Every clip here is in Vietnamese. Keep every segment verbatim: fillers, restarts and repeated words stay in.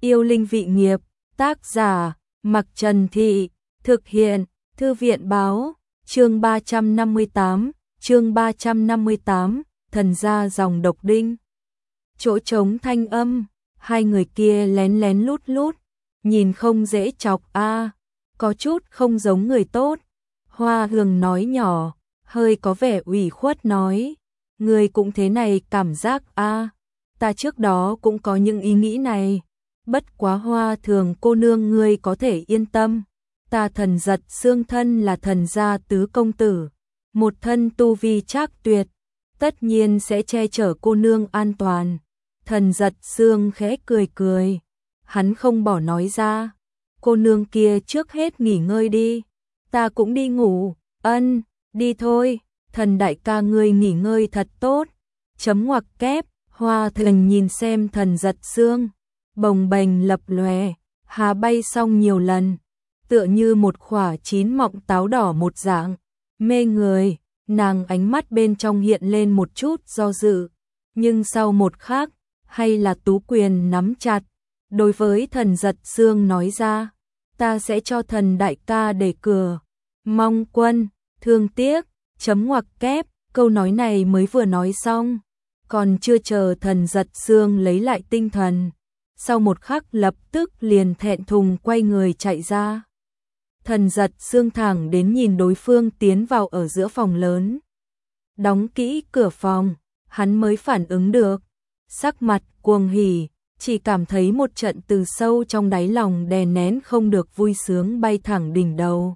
Yêu linh vị nghiệp, tác giả, Mặc Trần Thị, thực hiện, Thư viện báo, chương ba trăm năm mươi tám, chương ba trăm năm mươi tám, thần gia dòng độc đinh. Chỗ trống thanh âm, hai người kia lén lén lút lút, nhìn không dễ chọc a, có chút không giống người tốt. Hoa Hường nói nhỏ, hơi có vẻ ủy khuất nói, người cũng thế này cảm giác a, ta trước đó cũng có những ý nghĩ này, bất quá Hoa Thường cô nương ngươi có thể yên tâm, ta Thần Giật Xương thân là thần gia tứ công tử, một thân tu vi trác tuyệt, tất nhiên sẽ che chở cô nương an toàn. Thần Giật Xương khẽ cười cười, hắn không bỏ nói ra, cô nương kia trước hết nghỉ ngơi đi, ta cũng đi ngủ. Ân, đi thôi, thần đại ca ngươi nghỉ ngơi thật tốt. Chấm ngoặc kép, Hoa Thường nhìn xem Thần Giật Xương, bồng bềnh lập lòe, hà bay xong nhiều lần, tựa như một quả chín mọng táo đỏ một dạng, mê người. Nàng ánh mắt bên trong hiện lên một chút do dự, nhưng sau một khắc, hay là tú quyền nắm chặt, đối với Thần Giật Xương nói ra, ta sẽ cho thần đại ca để cửa. Mong quân, thương tiếc, chấm ngoặc kép, câu nói này mới vừa nói xong, còn chưa chờ Thần Giật Xương lấy lại tinh thần, sau một khắc lập tức liền thẹn thùng quay người chạy ra. Thần Giật Xương thẳng đến nhìn đối phương tiến vào ở giữa phòng lớn, đóng kỹ cửa phòng, hắn mới phản ứng được, sắc mặt cuồng hỉ, chỉ cảm thấy một trận từ sâu trong đáy lòng đè nén không được vui sướng bay thẳng đỉnh đầu.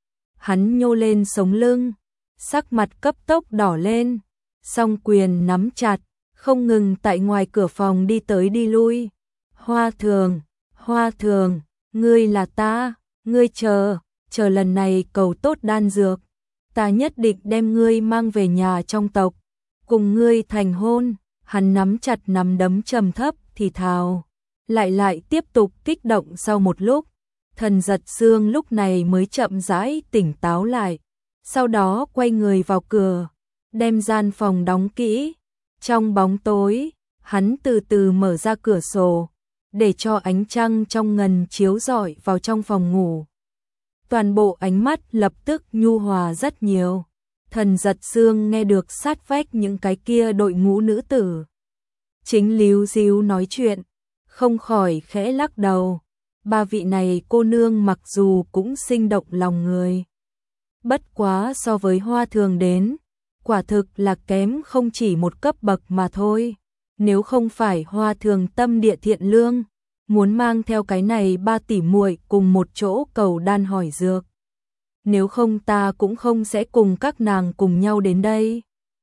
Hắn nhô lên sống lưng, sắc mặt cấp tốc đỏ lên, song quyền nắm chặt, không ngừng tại ngoài cửa phòng đi tới đi lui. Hoa Thường, Hoa Thường, ngươi là ta, ngươi chờ, chờ lần này cầu tốt đan dược, ta nhất định đem ngươi mang về nhà trong tộc, cùng ngươi thành hôn. Hắn nắm chặt nắm đấm trầm thấp thì thào, lại lại tiếp tục kích động. Sau một lúc, Thần Giật Xương lúc này mới chậm rãi tỉnh táo lại, sau đó quay người vào cửa, đem gian phòng đóng kỹ. Trong bóng tối, hắn từ từ mở ra cửa sổ, để cho ánh trăng trong ngần chiếu rọi vào trong phòng ngủ. Toàn bộ ánh mắt lập tức nhu hòa rất nhiều. Thần Giật Xương nghe được sát vách những cái kia đội ngũ nữ tử chính líu díu nói chuyện, không khỏi khẽ lắc đầu. Ba vị này cô nương mặc dù cũng sinh động lòng người, bất quá so với Hoa Thường đến, quả thực là kém không chỉ một cấp bậc mà thôi. Nếu không phải Hoa Thường tâm địa thiện lương, muốn mang theo cái này ba tỷ muội cùng một chỗ cầu đan hỏi dược, nếu không ta cũng không sẽ cùng các nàng cùng nhau đến đây.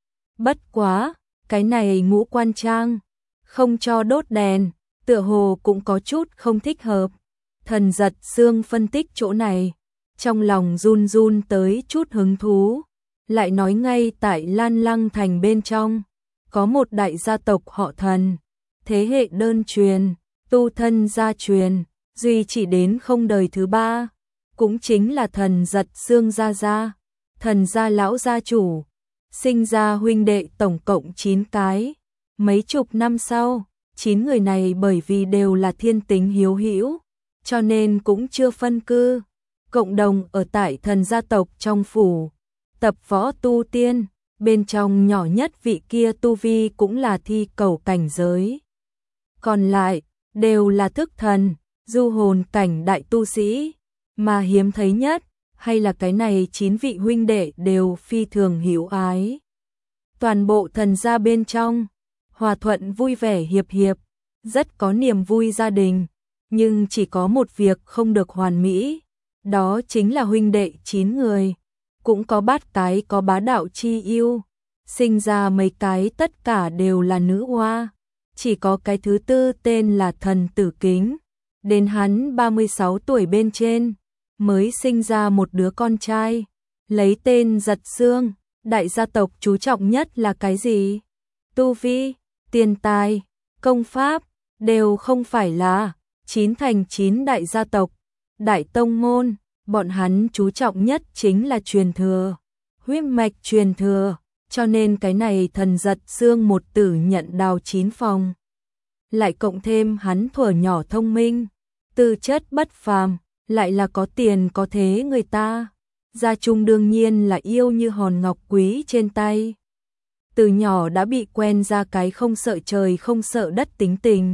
Bất quá, cái này ngũ quan trang, không cho đốt đèn, tựa hồ cũng có chút không thích hợp. Thần Giật Xương phân tích chỗ này, trong lòng run run tới chút hứng thú, lại nói ngay tại Lan Lăng thành bên trong, có một đại gia tộc họ Thần, thế hệ đơn truyền, tu thân gia truyền, duy chỉ đến không đời thứ ba, cũng chính là Thần Giật Xương gia gia, Thần gia lão gia chủ, sinh ra huynh đệ tổng cộng chín cái. Mấy chục năm sau, chín người này bởi vì đều là thiên tính hiếu hữu, cho nên cũng chưa phân cư, cộng đồng ở tại thần gia tộc trong phủ, tập võ tu tiên, bên trong nhỏ nhất vị kia tu vi cũng là thi cầu cảnh giới. Còn lại, đều là thức thần, du hồn cảnh đại tu sĩ, mà hiếm thấy nhất, hay là cái này chín vị huynh đệ đều phi thường hữu ái. Toàn bộ thần gia bên trong, hòa thuận vui vẻ hiệp hiệp, rất có niềm vui gia đình, nhưng chỉ có một việc không được hoàn mỹ, đó chính là huynh đệ chín người, cũng có bát cái có bá đạo chi yêu, sinh ra mấy cái tất cả đều là nữ hoa, chỉ có cái thứ tư tên là Thần Tử Kính, đến hắn ba mươi sáu tuổi bên trên, mới sinh ra một đứa con trai, lấy tên Giật Xương. Đại gia tộc chú trọng nhất là cái gì? Tu vi, tiền tài, công pháp, đều không phải là chín thành chín đại gia tộc, đại tông môn, bọn hắn chú trọng nhất chính là truyền thừa, huyết mạch truyền thừa, cho nên cái này Thần Giật Xương một tử nhận đào chín phòng, lại cộng thêm hắn thuở nhỏ thông minh, tư chất bất phàm, lại là có tiền có thế người ta. Gia Trung đương nhiên là yêu như hòn ngọc quý trên tay. Từ nhỏ đã bị quen ra cái không sợ trời không sợ đất tính tình.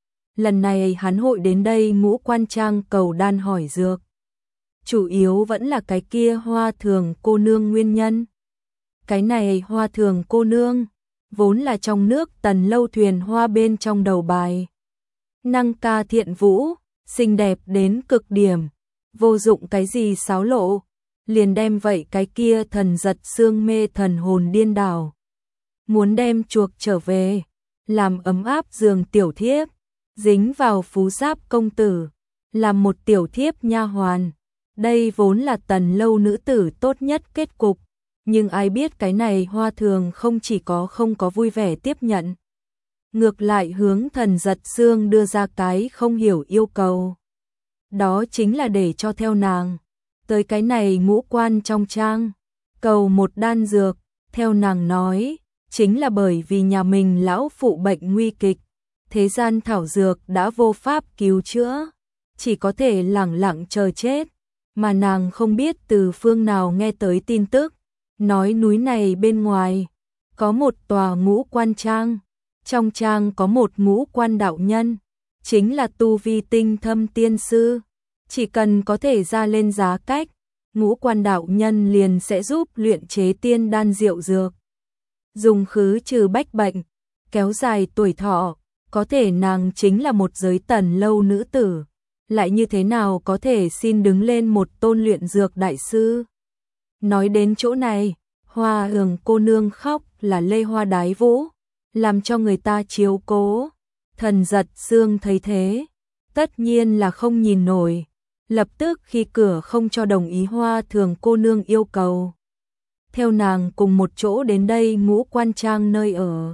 Lần này hắn hội đến đây Ngũ Quan Trang cầu đan hỏi dược. Chủ yếu vẫn là cái kia Hoa Thường cô nương nguyên nhân. Cái này Hoa Thường cô nương, vốn là trong nước Tần Lâu thuyền hoa bên trong đầu bài. Năng ca thiện vũ, xinh đẹp đến cực điểm, vô dụng cái gì xáo lộ, liền đem vậy cái kia thần giật xương mê thần hồn điên đảo. Muốn đem chuộc trở về, làm ấm áp giường tiểu thiếp, dính vào phú giáp công tử, làm một tiểu thiếp nha hoàn. Đây vốn là Tần Lâu nữ tử tốt nhất kết cục, nhưng ai biết cái này Hoa Thường không chỉ có không có vui vẻ tiếp nhận, ngược lại hướng thần giật xương đưa ra cái không hiểu yêu cầu. Đó chính là để cho theo nàng tới cái này Ngũ Quan trong trang, cầu một đan dược. Theo nàng nói, chính là bởi vì nhà mình lão phụ bệnh nguy kịch, thế gian thảo dược đã vô pháp cứu chữa, chỉ có thể lẳng lặng chờ chết. Mà nàng không biết từ phương nào nghe tới tin tức, nói núi này bên ngoài có một tòa Ngũ Quan Trang, trong trang có một ngũ quan đạo nhân, chính là tu vi tinh thâm tiên sư, chỉ cần có thể ra lên giá cách, Ngũ Quan đạo nhân liền sẽ giúp luyện chế tiên đan diệu dược, dùng khứ trừ bách bệnh, kéo dài tuổi thọ. Có thể nàng chính là một giới Tần Lâu nữ tử, lại như thế nào có thể xin đứng lên một tôn luyện dược đại sư. Nói đến chỗ này, Hoa Hường cô nương khóc là lê hoa đái vũ, làm cho người ta chiếu cố. Thần giật xương thấy thế, tất nhiên là không nhìn nổi, lập tức khi cửa không cho đồng ý Hoa Thường cô nương yêu cầu. Theo nàng cùng một chỗ đến đây Ngũ Quan Trang nơi ở.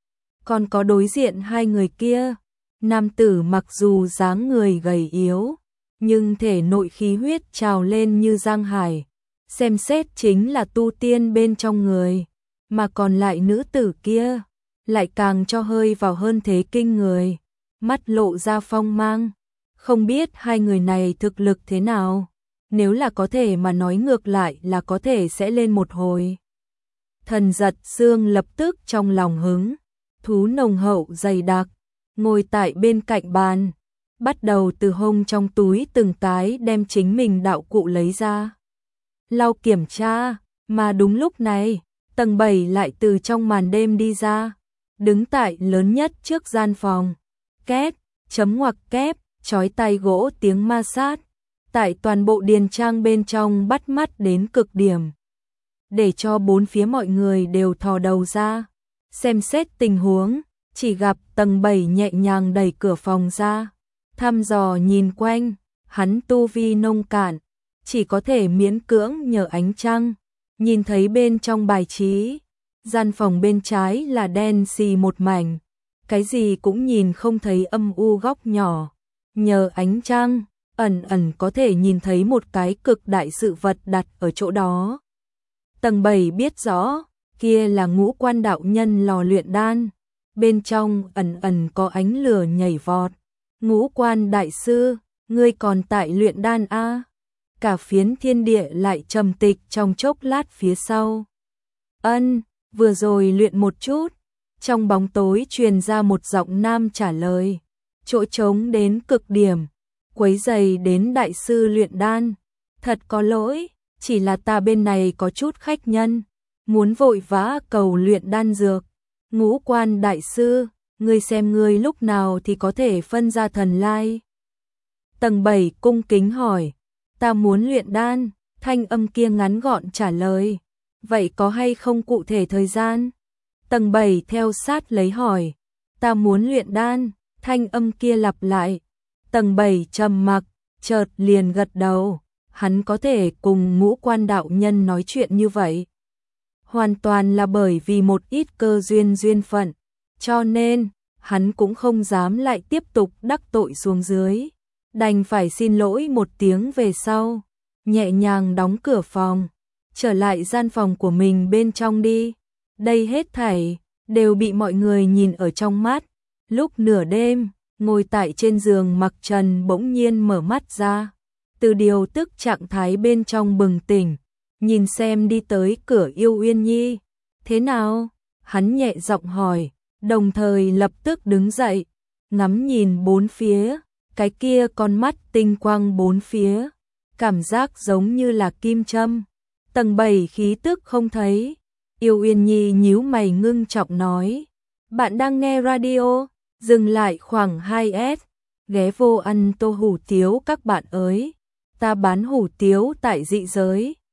Còn có đối diện hai người kia, nam tử mặc dù dáng người gầy yếu, nhưng thể nội khí huyết trào lên như giang hải, xem xét chính là tu tiên bên trong người, mà còn lại nữ tử kia, lại càng cho hơi vào hơn thế kinh người, mắt lộ ra phong mang, không biết hai người này thực lực thế nào, nếu là có thể mà nói ngược lại là có thể sẽ lên một hồi. Thần giật xương lập tức trong lòng hứng, thú nồng hậu dày đặc, ngồi tại bên cạnh bàn, bắt đầu từ hông trong túi từng cái đem chính mình đạo cụ lấy ra. Lau kiểm tra, mà đúng lúc này, tầng bảy lại từ trong màn đêm đi ra, đứng tại lớn nhất trước gian phòng, két, chấm ngoặc kép, chói tai gỗ tiếng ma sát, tại toàn bộ điền trang bên trong bắt mắt đến cực điểm, để cho bốn phía mọi người đều thò đầu ra, xem xét tình huống. Chỉ gặp tầng bảy nhẹ nhàng đẩy cửa phòng ra, thăm dò nhìn quanh, hắn tu vi nông cạn, chỉ có thể miễn cưỡng nhờ ánh trăng, nhìn thấy bên trong bài trí, gian phòng bên trái là đen xì một mảnh, cái gì cũng nhìn không thấy, âm u góc nhỏ, nhờ ánh trăng, ẩn ẩn có thể nhìn thấy một cái cực đại sự vật đặt ở chỗ đó. Tầng bảy biết rõ, kia là Ngũ Quan đạo nhân lò luyện đan. Bên trong ẩn ẩn có ánh lửa nhảy vọt. Ngũ Quan đại sư, ngươi còn tại luyện đan a? Cả phiến thiên địa lại trầm tịch trong chốc lát phía sau. Ân, vừa rồi luyện một chút. Trong bóng tối truyền ra một giọng nam trả lời. Chỗ trống đến cực điểm, quấy rầy đến đại sư luyện đan. Thật có lỗi, chỉ là ta bên này có chút khách nhân, muốn vội vã cầu luyện đan dược. Ngũ Quan đại sư, ngươi xem ngươi lúc nào thì có thể phân ra thần lai. Tầng bảy cung kính hỏi, ta muốn luyện đan, thanh âm kia ngắn gọn trả lời, vậy có hay không cụ thể thời gian? Tầng bảy theo sát lấy hỏi, ta muốn luyện đan, thanh âm kia lặp lại. Tầng bảy trầm mặc, chợt liền gật đầu, hắn có thể cùng Ngũ Quan đạo nhân nói chuyện như vậy, hoàn toàn là bởi vì một ít cơ duyên duyên phận, cho nên hắn cũng không dám lại tiếp tục đắc tội xuống dưới, đành phải xin lỗi một tiếng về sau, nhẹ nhàng đóng cửa phòng, trở lại gian phòng của mình bên trong đi. Đây hết thảy đều bị mọi người nhìn ở trong mắt, Lúc nửa đêm, ngồi tại trên giường Mặc Trần bỗng nhiên mở mắt ra, từ điều tức trạng thái bên trong bừng tỉnh, nhìn xem đi tới cửa Yêu Uyên Nhi. Thế nào? Hắn nhẹ giọng hỏi, đồng thời lập tức đứng dậy, ngắm nhìn bốn phía, cái kia con mắt tinh quang bốn phía, cảm giác giống như là kim châm. Tầng bảy khí tức không thấy. Yêu Uyên Nhi nhíu mày ngưng trọng nói, bạn đang nghe radio, dừng lại khoảng hai S, ghé vô ăn tô hủ tiếu các bạn ơi, ta bán hủ tiếu tại dị giới.